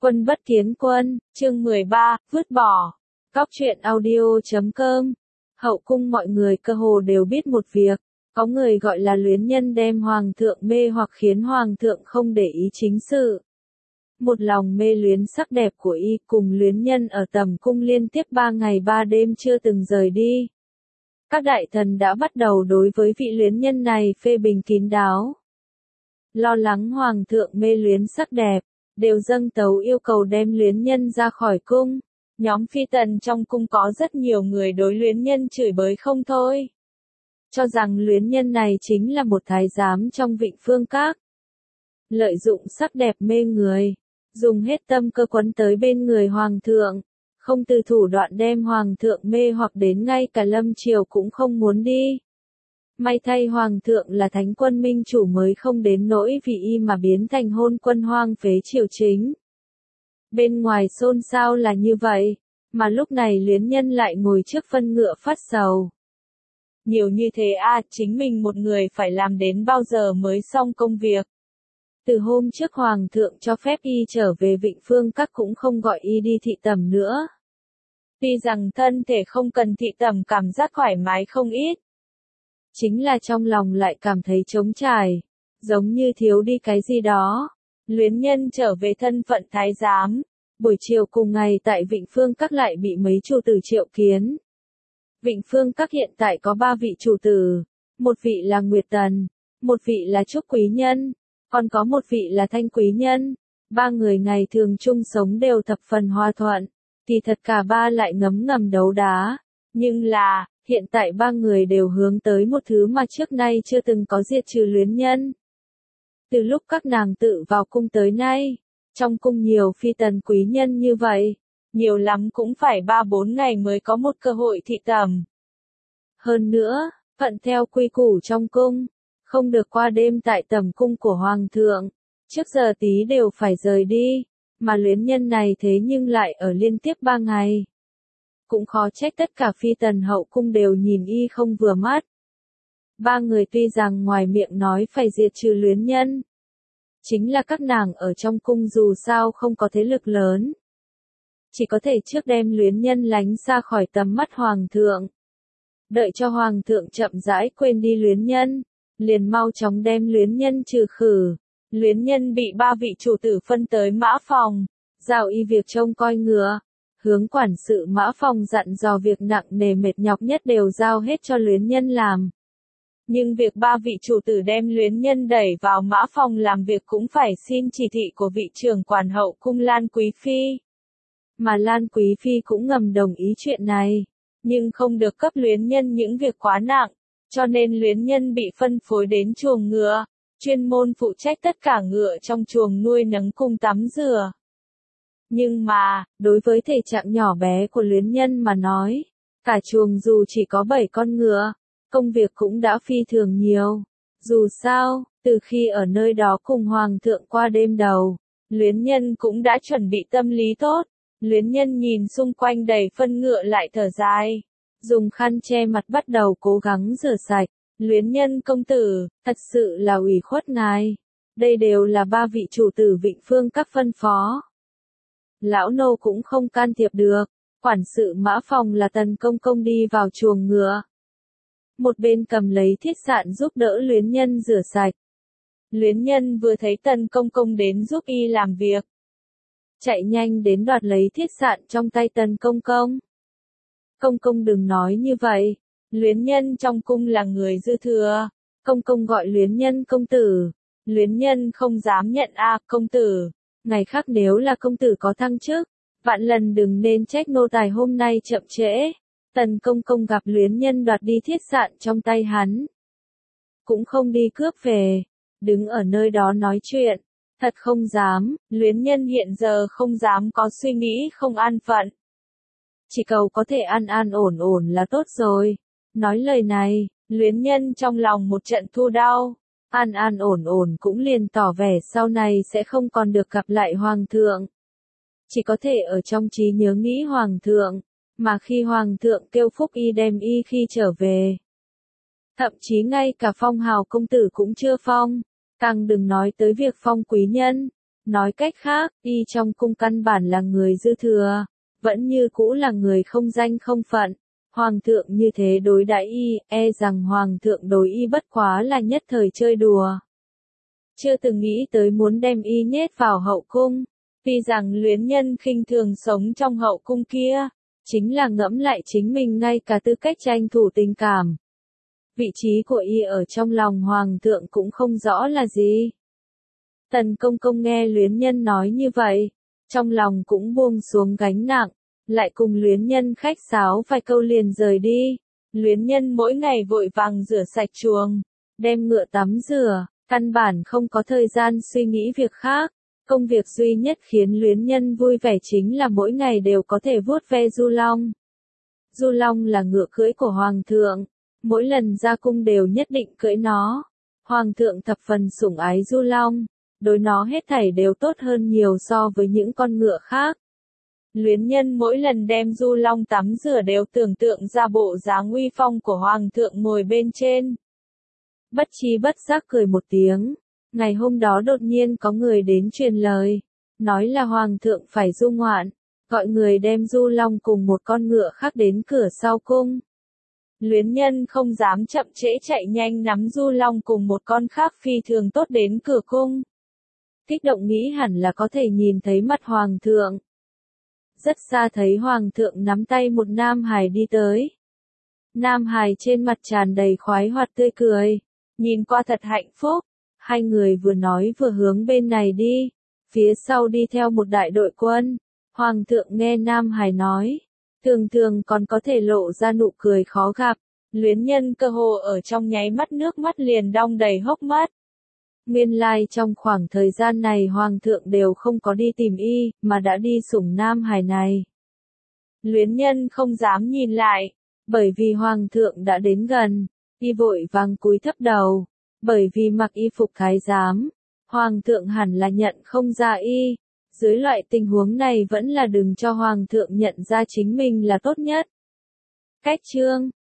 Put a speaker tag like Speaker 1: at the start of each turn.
Speaker 1: Quân bất kiến quân, chương 13, vứt bỏ. Góc truyện audio.com. Hậu cung mọi người cơ hồ đều biết một việc, có người gọi là luyến nhân đem hoàng thượng mê hoặc khiến hoàng thượng không để ý chính sự. Một lòng mê luyến sắc đẹp của y cùng luyến nhân ở tầm cung liên tiếp 3 ngày 3 đêm chưa từng rời đi. Các đại thần đã bắt đầu đối với vị luyến nhân này phê bình kín đáo. Lo lắng hoàng thượng mê luyến sắc đẹp, đều dâng tấu yêu cầu đem luyến nhân ra khỏi cung. Nhóm phi tần trong cung có rất nhiều người đối luyến nhân chửi bới không thôi. Cho rằng luyến nhân này chính là một thái giám trong Vịnh Phương Các. Lợi dụng sắc đẹp mê người, dùng hết tâm cơ quấn tới bên người hoàng thượng, không từ thủ đoạn đem hoàng thượng mê hoặc đến ngay cả lâm triều cũng không muốn đi. May thay hoàng thượng là thánh quân minh chủ mới không đến nỗi vì y mà biến thành hôn quân hoang phế triều chính. Bên ngoài xôn xao là như vậy, mà lúc này luyến nhân lại ngồi trước phân ngựa phát sầu. Nhiều như thế chính mình một người phải làm đến bao giờ mới xong công việc. Từ hôm trước hoàng thượng cho phép y trở về Vịnh Phương Các cũng không gọi y đi thị tẩm nữa. Tuy rằng thân thể không cần thị tẩm cảm giác thoải mái không ít. Chính là trong lòng lại cảm thấy trống trải, giống như thiếu đi cái gì đó. Luyến nhân trở về thân phận thái giám, buổi chiều cùng ngày tại Vịnh Phương Các lại bị mấy chủ tử triệu kiến. Vịnh Phương Các hiện tại có 3 vị chủ tử, một vị là Nguyệt Tần, một vị là Trúc Quý Nhân, còn có một vị là Thanh Quý Nhân. 3 người ngày thường chung sống đều thập phần hòa thuận, thì thật cả 3 lại ngấm ngầm đấu đá. Nhưng là, hiện tại 3 người đều hướng tới một thứ mà trước nay chưa từng có, diệt trừ luyến nhân. Từ lúc các nàng tự vào cung tới nay, trong cung nhiều phi tần quý nhân như vậy, nhiều lắm cũng phải 3-4 ngày mới có một cơ hội thị tẩm. Hơn nữa, thuận theo quy củ trong cung, không được qua đêm tại tẩm cung của hoàng thượng, trước giờ tí đều phải rời đi, mà luyến nhân này thế nhưng lại ở liên tiếp 3 ngày. Cũng khó trách tất cả phi tần hậu cung đều nhìn y không vừa mắt. 3 người tuy rằng ngoài miệng nói phải diệt trừ luyến nhân, chính là các nàng ở trong cung dù sao không có thế lực lớn. Chỉ có thể trước đem luyến nhân lánh xa khỏi tầm mắt hoàng thượng. Đợi cho hoàng thượng chậm rãi quên đi luyến nhân, liền mau chóng đem luyến nhân trừ khử. Luyến nhân bị 3 vị chủ tử phân tới mã phòng, giao y việc trông coi ngựa. Hướng quản sự mã phòng dặn dò việc nặng nề mệt nhọc nhất đều giao hết cho luyến nhân làm. Nhưng việc 3 vị chủ tử đem luyến nhân đẩy vào mã phòng làm việc cũng phải xin chỉ thị của vị trưởng quản hậu cung Lan Quý Phi. Mà Lan Quý Phi cũng ngầm đồng ý chuyện này, nhưng không được cấp luyến nhân những việc quá nặng, cho nên luyến nhân bị phân phối đến chuồng ngựa, chuyên môn phụ trách tất cả ngựa trong chuồng nuôi nấng cùng tắm rửa. Nhưng mà, đối với thể trạng nhỏ bé của luyến nhân mà nói, cả chuồng dù chỉ có 7 con ngựa, công việc cũng đã phi thường nhiều. Dù sao, từ khi ở nơi đó cùng hoàng thượng qua đêm đầu, luyến nhân cũng đã chuẩn bị tâm lý tốt. Luyến nhân nhìn xung quanh đầy phân ngựa lại thở dài, dùng khăn che mặt bắt đầu cố gắng rửa sạch. Luyến nhân công tử, thật sự là ủy khuất ngài. Đây đều là 3 vị chủ tử Vịnh Phương Các phân phó. Lão nô cũng không can thiệp được. Quản sự mã phòng là Tần Công Công đi vào chuồng ngựa. Một bên cầm lấy thiết sạn giúp đỡ luyến nhân rửa sạch. Luyến nhân vừa thấy Tần Công Công đến giúp y làm việc, chạy nhanh đến đoạt lấy thiết sạn trong tay Tần Công Công. Công công đừng nói như vậy, luyến nhân trong cung là người dư thừa. Công công gọi luyến nhân công tử, luyến nhân không dám nhận công tử. Ngày khác nếu là công tử có thăng chức, vạn lần đừng nên trách nô tài hôm nay chậm trễ. Tần Công Công gặp luyến nhân đoạt đi thiết sạn trong tay hắn, cũng không đi cướp về, đứng ở nơi đó nói chuyện. Thật không dám, luyến nhân hiện giờ không dám có suy nghĩ không an phận. Chỉ cầu có thể an an ổn ổn là tốt rồi. Nói lời này, luyến nhân trong lòng một trận thu đau. An an ổn ổn cũng liền tỏ vẻ sau này sẽ không còn được gặp lại hoàng thượng. Chỉ có thể ở trong trí nhớ nghĩ hoàng thượng, mà khi hoàng thượng kêu phúc y đem y khi trở về. Thậm chí ngay cả phong hào công tử cũng chưa phong. Càng đừng nói tới việc phong quý nhân. Nói cách khác, y trong cung căn bản là người dư thừa, vẫn như cũ là người không danh không phận. Hoàng thượng như thế đối đãi y, e rằng hoàng thượng đối y bất quá là nhất thời chơi đùa. Chưa từng nghĩ tới muốn đem y nhét vào hậu cung, vì rằng luyến nhân khinh thường sống trong hậu cung kia, chính là ngẫm lại chính mình ngay cả tư cách tranh thủ tình cảm. Vị trí của y ở trong lòng hoàng thượng cũng không rõ là gì. Tần công công nghe luyến nhân nói như vậy, trong lòng cũng buông xuống gánh nặng, lại cùng luyến nhân khách sáo vài câu liền rời đi. Luyến nhân mỗi ngày vội vàng rửa sạch chuồng, đem ngựa tắm rửa, căn bản không có thời gian suy nghĩ việc khác. Công việc duy nhất khiến luyến nhân vui vẻ chính là mỗi ngày đều có thể vuốt ve Du Long. Du Long là ngựa cưỡi của hoàng thượng, mỗi lần ra cung đều nhất định cưỡi nó. Hoàng thượng thập phần sủng ái Du Long, đối nó hết thảy đều tốt hơn nhiều so với những con ngựa khác. Luyến nhân mỗi lần đem Du Long tắm rửa đều tưởng tượng ra bộ dáng uy phong của hoàng thượng ngồi bên trên. Bất chi bất giác cười một tiếng. Ngày hôm đó đột nhiên có người đến truyền lời, nói là hoàng thượng phải du ngoạn, gọi người đem Du Long cùng một con ngựa khác đến cửa sau cung. Luyến nhân không dám chậm trễ chạy nhanh nắm Du Long cùng một con khác phi thường tốt đến cửa cung. Kích động nghĩ hẳn là có thể nhìn thấy mặt hoàng thượng. Rất xa thấy hoàng thượng nắm tay một nam hài đi tới. Nam hài trên mặt tràn đầy khoái hoạt tươi cười, nhìn qua thật hạnh phúc. Hai người vừa nói vừa hướng bên này đi, phía sau đi theo một đại đội quân. Hoàng thượng nghe nam hài nói, thường thường còn có thể lộ ra nụ cười khó gặp. Luyến nhân cơ hồ ở trong nháy mắt nước mắt liền đong đầy hốc mắt. Nguyên lai trong khoảng thời gian này hoàng thượng đều không có đi tìm y, mà đã đi sủng nam hài này. Luyến nhân không dám nhìn lại, bởi vì hoàng thượng đã đến gần, y vội vàng cúi thấp đầu, bởi vì mặc y phục thái giám, hoàng thượng hẳn là nhận không ra y, dưới loại tình huống này vẫn là đừng cho hoàng thượng nhận ra chính mình là tốt nhất. Cách chương